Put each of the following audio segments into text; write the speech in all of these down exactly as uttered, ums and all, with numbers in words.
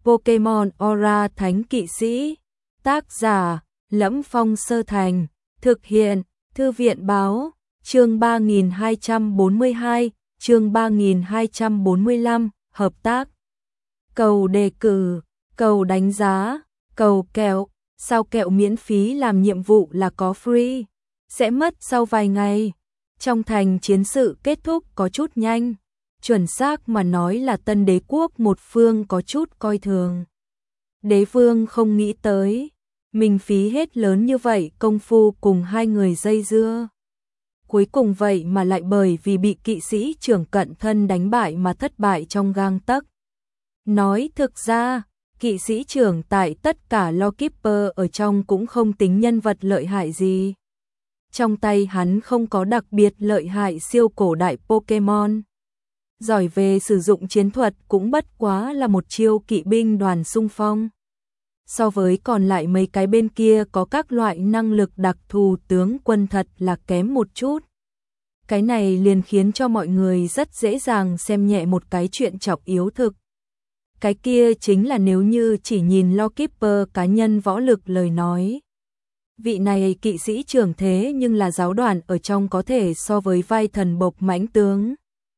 Pokemon Aura Thánh Kỵ Sĩ. Tác giả: Lẫm Phong Sơ Thành. Thực hiện: Thư viện báo. Chương ba nghìn hai trăm bốn mươi hai, chương ba nghìn hai trăm bốn mươi lăm, hợp tác. Cầu đề cử, cầu đánh giá, cầu kẹo, sao kẹo miễn phí làm nhiệm vụ là có free, sẽ mất sau vài ngày. Trong thành chiến sự kết thúc có chút nhanh, chuẩn xác mà nói là Tân Đế quốc một phương có chút coi thường. Đế vương không nghĩ tới, mình phí hết lớn như vậy công phu cùng hai người dây dưa. Cuối cùng vậy mà lại bởi vì bị kỵ sĩ trưởng cận thân đánh bại mà thất bại trong gang tấc. Nói thực ra, kỵ sĩ trưởng tại tất cả Lawkeeper ở trong cũng không tính nhân vật lợi hại gì. Trong tay hắn không có đặc biệt lợi hại siêu cổ đại Pokemon. Giỏi về sử dụng chiến thuật cũng bất quá là một chiêu kỵ binh đoàn xung phong. So với còn lại mấy cái bên kia có các loại năng lực đặc thù tướng quân thật là kém một chút. Cái này liền khiến cho mọi người rất dễ dàng xem nhẹ một cái chuyện trọng yếu thực. Cái kia chính là nếu như chỉ nhìn Lawkeeper cá nhân võ lực lời nói. Vị này kỵ sĩ trưởng thế nhưng là giáo đoàn ở trong có thể so với vai thần bộc mãnh tướng.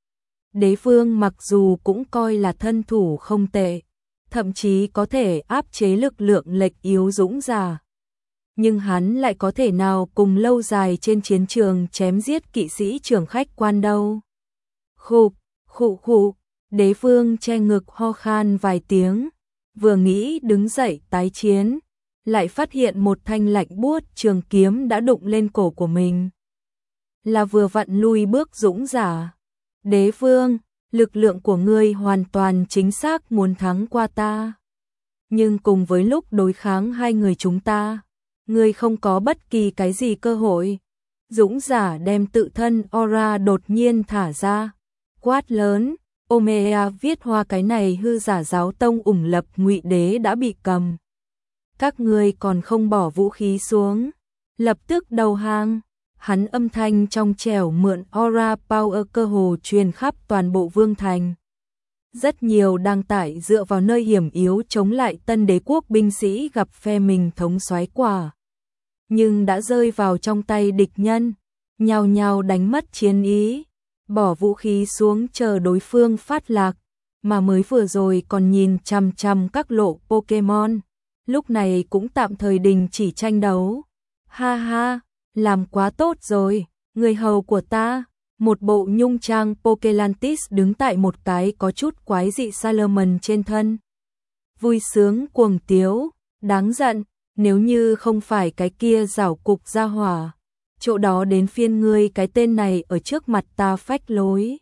Đế vương mặc dù cũng coi là thân thủ không tệ, thậm chí có thể áp chế lực lượng lệch yếu dũng giả. Nhưng hắn lại có thể nào cùng lâu dài trên chiến trường chém giết kỵ sĩ trưởng khách quan đâu. Khục, khụ khụ, đế vương che ngực ho khan vài tiếng, vừa nghĩ đứng dậy tái chiến, lại phát hiện một thanh lạnh buốt trường kiếm đã đụng lên cổ của mình. Là vừa vặn lui bước dũng giả. Đế vương, lực lượng của ngươi hoàn toàn chính xác muốn thắng qua ta. Nhưng cùng với lúc đối kháng hai người chúng ta, ngươi không có bất kỳ cái gì cơ hội. Dũng giả đem tự thân aura đột nhiên thả ra, quát lớn, Omega viết hoa cái này hư giả giáo tông ủng lập ngụy đế đã bị cầm. Các ngươi còn không bỏ vũ khí xuống, lập tức đầu hàng. Hắn âm thanh trong trẻo mượn aura power cơ hồ truyền khắp toàn bộ vương thành. Rất nhiều đang tải dựa vào nơi hiểm yếu chống lại Tân Đế quốc binh sĩ gặp phe mình thống soái quả. Nhưng đã rơi vào trong tay địch nhân, nhao nhao đánh mất chiến ý, bỏ vũ khí xuống chờ đối phương phát lạc, mà mới vừa rồi còn nhìn chằm chằm các lộ Pokemon, lúc này cũng tạm thời đình chỉ tranh đấu. Ha ha, làm quá tốt rồi, người hầu của ta. Một bộ nhung trang Pokelantis đứng tại một cái có chút quái dị Salomon trên thân. Vui sướng cuồng tiếu, đáng giận, nếu như không phải cái kia giảo cục ra hỏa, chỗ đó đến phiên ngươi cái tên này ở trước mặt ta phách lối.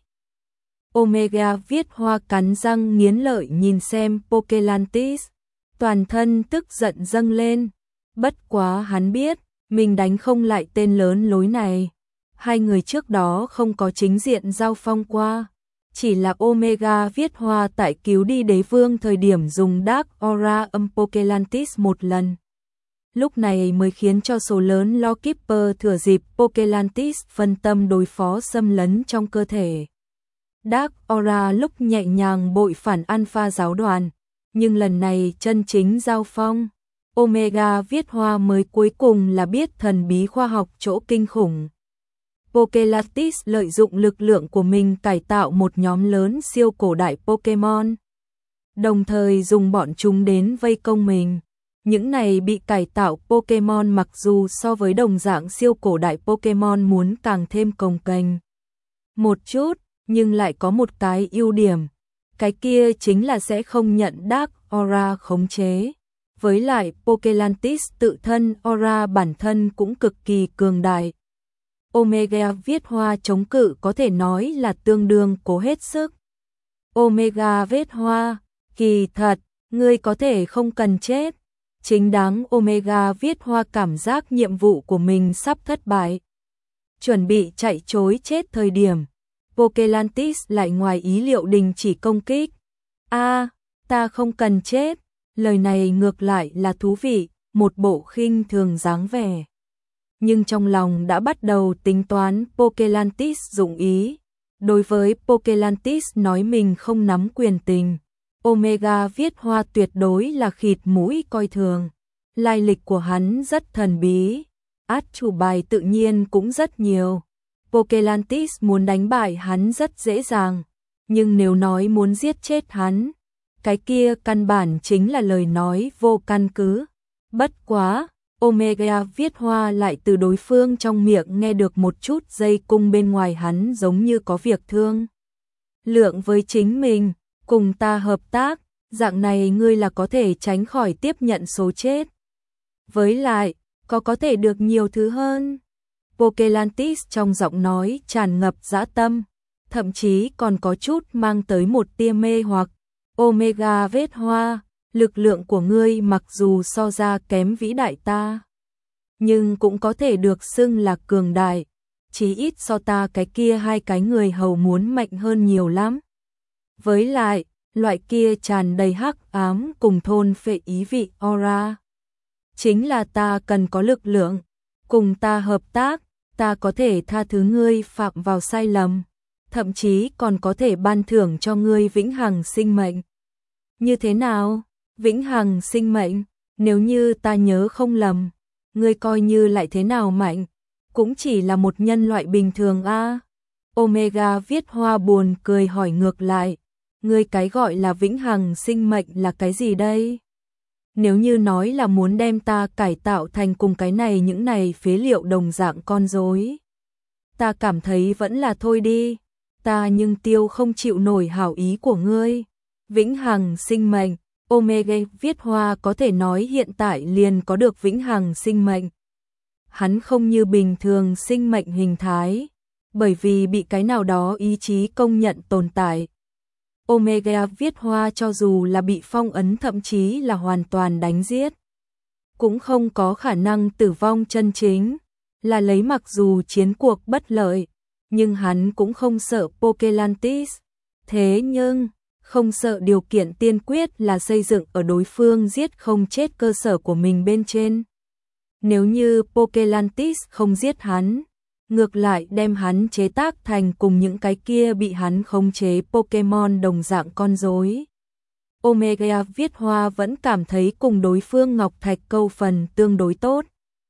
Omega viết hoa cắn răng nghiến lợi nhìn xem Pokelantis, toàn thân tức giận dâng lên. Bất quá hắn biết, mình đánh không lại tên lớn lối này. Hai người trước đó không có chính diện giao phong qua, chỉ là Omega viết hoa tại cứu đi đế vương thời điểm dùng Dark Aura âm Pokelantis một lần. Lúc này mới khiến cho số lớn Lawkeeper thừa dịp Pokelantis phân tâm đối phó xâm lấn trong cơ thể. Dark Aura lúc nhẹ nhàng bội phản Alpha giáo đoàn, nhưng lần này chân chính giao phong, Omega viết hoa mới cuối cùng là biết thần bí khoa học chỗ kinh khủng. Pokelantis lợi dụng lực lượng của mình cải tạo một nhóm lớn siêu cổ đại Pokemon, đồng thời dùng bọn chúng đến vây công mình. Những này bị cải tạo Pokemon mặc dù so với đồng dạng siêu cổ đại Pokemon muốn càng thêm cồng kềnh một chút, nhưng lại có một cái ưu điểm, cái kia chính là sẽ không nhận Dark Aura khống chế. Với lại Pokelantis tự thân aura bản thân cũng cực kỳ cường đại. Omega viết hoa chống cự có thể nói là tương đương cố hết sức. Omega viết hoa, kỳ thật, ngươi có thể không cần chết. Chính đáng Omega viết hoa cảm giác nhiệm vụ của mình sắp thất bại. Chuẩn bị chạy trối chết thời điểm, Pokelantis lại ngoài ý liệu đình chỉ công kích. A, ta không cần chết. Lời này ngược lại là thú vị, một bộ khinh thường dáng vẻ. Nhưng trong lòng đã bắt đầu tính toán Pokelantis dụng ý. Đối với Pokelantis nói mình không nắm quyền tình, Omega viết hoa tuyệt đối là khịt mũi coi thường. Lai lịch của hắn rất thần bí, át chủ bài tự nhiên cũng rất nhiều. Pokelantis muốn đánh bại hắn rất dễ dàng, nhưng nếu nói muốn giết chết hắn, cái kia căn bản chính là lời nói vô căn cứ. Bất quá, Omega viết hoa lại từ đối phương trong miệng nghe được một chút dây cung bên ngoài hắn giống như có việc thương lượng với chính mình, cùng ta hợp tác, dạng này ngươi là có thể tránh khỏi tiếp nhận số chết. Với lại, có có thể được nhiều thứ hơn. Pokelantis trong giọng nói tràn ngập dã tâm, thậm chí còn có chút mang tới một tia mê hoặc. Omega vết hoa, lực lượng của ngươi mặc dù so ra kém vĩ đại ta, nhưng cũng có thể được xưng là cường đại, chí ít so ta cái kia hai cái người hầu muốn mạnh hơn nhiều lắm. Với lại, loại kia tràn đầy hắc ám cùng thôn phệ ý vị aura, chính là ta cần có lực lượng, cùng ta hợp tác, ta có thể tha thứ ngươi phạm vào sai lầm, thậm chí còn có thể ban thưởng cho ngươi vĩnh hằng sinh mệnh. Như thế nào? Vĩnh hằng sinh mệnh, nếu như ta nhớ không lầm, ngươi coi như lại thế nào mạnh, cũng chỉ là một nhân loại bình thường a. À? Omega viết hoa buồn cười hỏi ngược lại, ngươi cái gọi là vĩnh hằng sinh mệnh là cái gì đây? Nếu như nói là muốn đem ta cải tạo thành cùng cái này những này phế liệu đồng dạng con rối, ta cảm thấy vẫn là thôi đi, ta nhưng tiêu không chịu nổi hảo ý của ngươi. Vĩnh hằng sinh mệnh, Omega viết hoa có thể nói hiện tại liền có được vĩnh hằng sinh mệnh. Hắn không như bình thường sinh mệnh hình thái, bởi vì bị cái nào đó ý chí công nhận tồn tại. Omega viết hoa cho dù là bị phong ấn thậm chí là hoàn toàn đánh giết, cũng không có khả năng tử vong chân chính, là lấy mặc dù chiến cuộc bất lợi, nhưng hắn cũng không sợ Pokelantis. Thế nhưng, không sợ điều kiện tiên quyết là xây dựng ở đối phương giết không chết cơ sở của mình bên trên. Nếu như Pokelantis không giết hắn, ngược lại đem hắn chế tác thành cùng những cái kia bị hắn khống chế Pokemon đồng dạng con rối, Omega viết hoa vẫn cảm thấy cùng đối phương Ngọc Thạch câu phần tương đối tốt.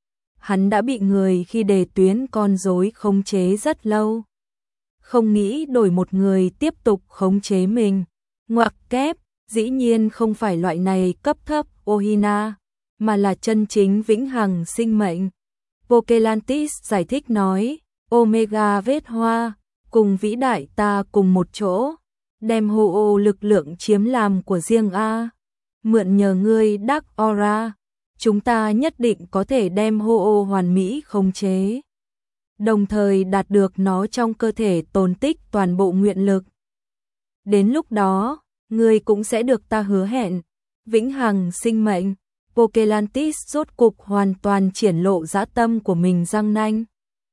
Hắn đã bị người khi đề tuyến con rối khống chế rất lâu, không nghĩ đổi một người tiếp tục khống chế mình. Ngoặc kép, dĩ nhiên không phải loại này cấp thấp Ohina, mà là chân chính vĩnh hằng sinh mệnh. Pokelantis giải thích nói, Omega vết hoa, cùng vĩ đại ta cùng một chỗ, đem Ho-Oh lực lượng chiếm làm của riêng A. Mượn nhờ ngươi Dark Aura, chúng ta nhất định có thể đem Ho-Oh hoàn mỹ khống chế, đồng thời đạt được nó trong cơ thể tồn tích toàn bộ nguyện lực. Đến lúc đó, ngươi cũng sẽ được ta hứa hẹn vĩnh hằng sinh mệnh. Pokelantis rốt cục hoàn toàn triển lộ dã tâm của mình răng nanh.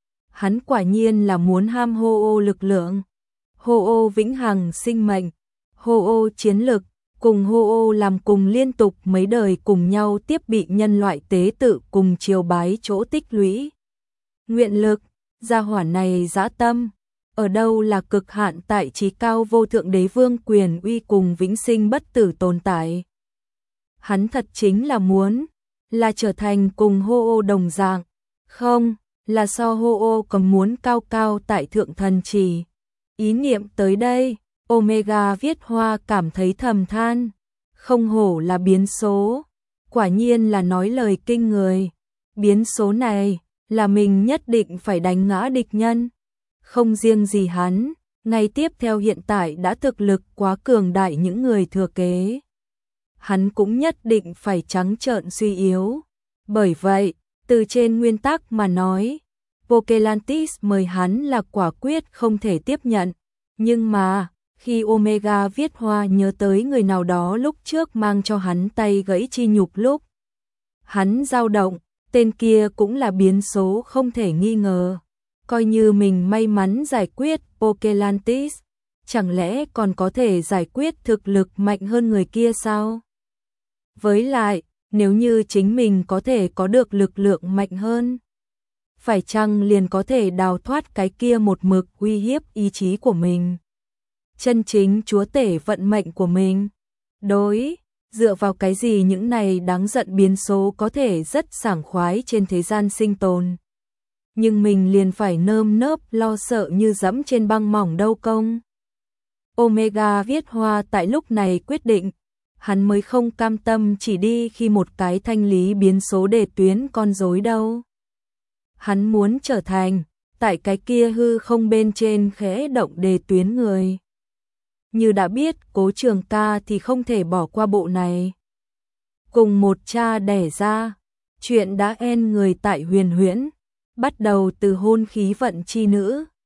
Hắn quả nhiên là muốn ham Ho-Oh lực lượng. Ho-Oh vĩnh hằng sinh mệnh, Ho-Oh chiến lực, cùng Ho-Oh làm cùng liên tục mấy đời cùng nhau tiếp bị nhân loại tế tự cùng triều bái chỗ tích lũy. Nguyện lực, gia hỏa này dã tâm, ở đâu là cực hạn tại trí cao vô thượng đế vương quyền uy cùng vĩnh sinh bất tử tồn tại. Hắn thật chính là muốn, là trở thành cùng Ho-Oh đồng dạng, không, là so Ho-Oh còn muốn cao cao tại thượng thần chỉ. Ý niệm tới đây, Omega viết hoa cảm thấy thầm than, không hổ là biến số, quả nhiên là nói lời kinh người. Biến số này, là mình nhất định phải đánh ngã địch nhân. Không riêng gì hắn, ngay tiếp theo hiện tại đã thực lực quá cường đại những người thừa kế, hắn cũng nhất định phải trắng trợn suy yếu. Bởi vậy, từ trên nguyên tắc mà nói, Pokelantis mời hắn là quả quyết không thể tiếp nhận. Nhưng mà, khi Omega viết hoa nhớ tới người nào đó lúc trước mang cho hắn tay gãy chi nhục lúc, hắn dao động, tên kia cũng là biến số không thể nghi ngờ. Coi như mình may mắn giải quyết Pokelantis, chẳng lẽ còn có thể giải quyết thực lực mạnh hơn người kia sao? Với lại, nếu như chính mình có thể có được lực lượng mạnh hơn, phải chăng liền có thể đào thoát cái kia một mực uy hiếp ý chí của mình, chân chính chúa tể vận mệnh của mình? đối, dựa vào cái gì những này đáng giận biến số có thể rất sảng khoái trên thế gian sinh tồn. Nhưng mình liền phải nơm nớp lo sợ như dẫm trên băng mỏng đâu công. Omega viết hoa tại lúc này quyết định, hắn mới không cam tâm chỉ đi khi một cái thanh lý biến số đề tuyến con rối đâu. Hắn muốn trở thành, tại cái kia hư không bên trên khẽ động đề tuyến người. Như đã biết Cố Trường Ca thì không thể bỏ qua bộ này. Cùng một cha đẻ ra, chuyện đã en người tại Huyền Huyễn, bắt đầu từ hôn khí vận chi nữ,